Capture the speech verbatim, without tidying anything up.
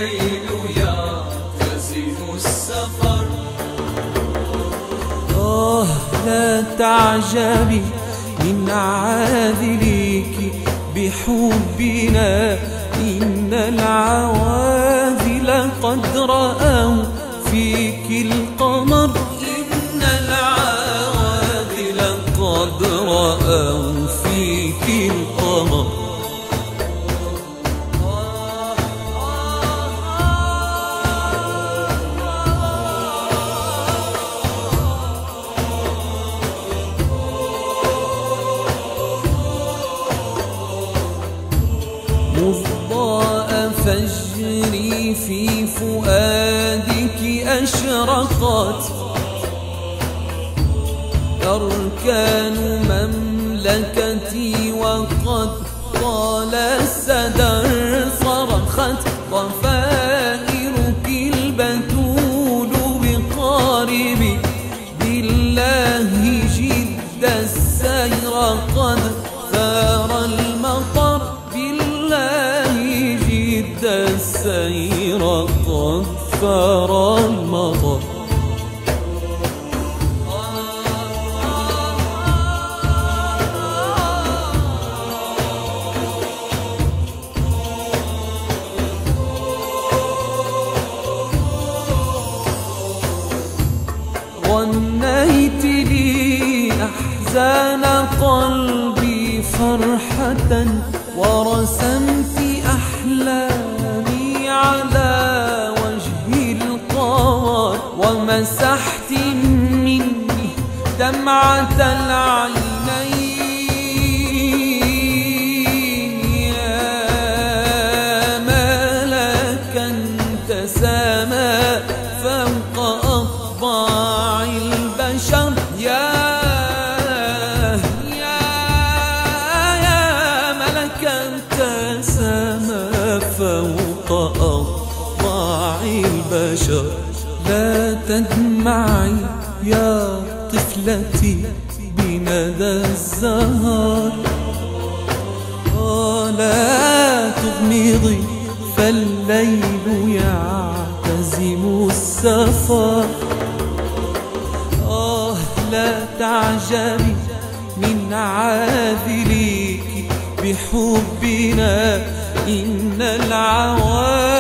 فالليل يعتزم السفر. آه لا تعجبي من عاذليك بحبنا، إن العواذل قد رأوا فيك القمر. إن العواذل قد رأوا فيك القمر. مضاء فجري في فؤادك أشرقت، أركان مملكتي وقد طال السدر صرخت، ضفائرك البتول بقاربي بالله جد السير قد ثار المطر، بالله جد السير قد ثار المطر. غنيت لي أحزان قلبي فرحة، ورسمت أحلامي على وجه القمر، ومسحت مني دمعة العينين يا ملكا تسامى فوق أطباع البشر. يا يا يا ملكا تسامى فوق أطباع البشر. لا تدمعي يا طفلتي بندى الزهر، لا تغمضي فالليل يعتزم السفر. آه لا تعجبي من عاذليك بحبنا، إن العوالم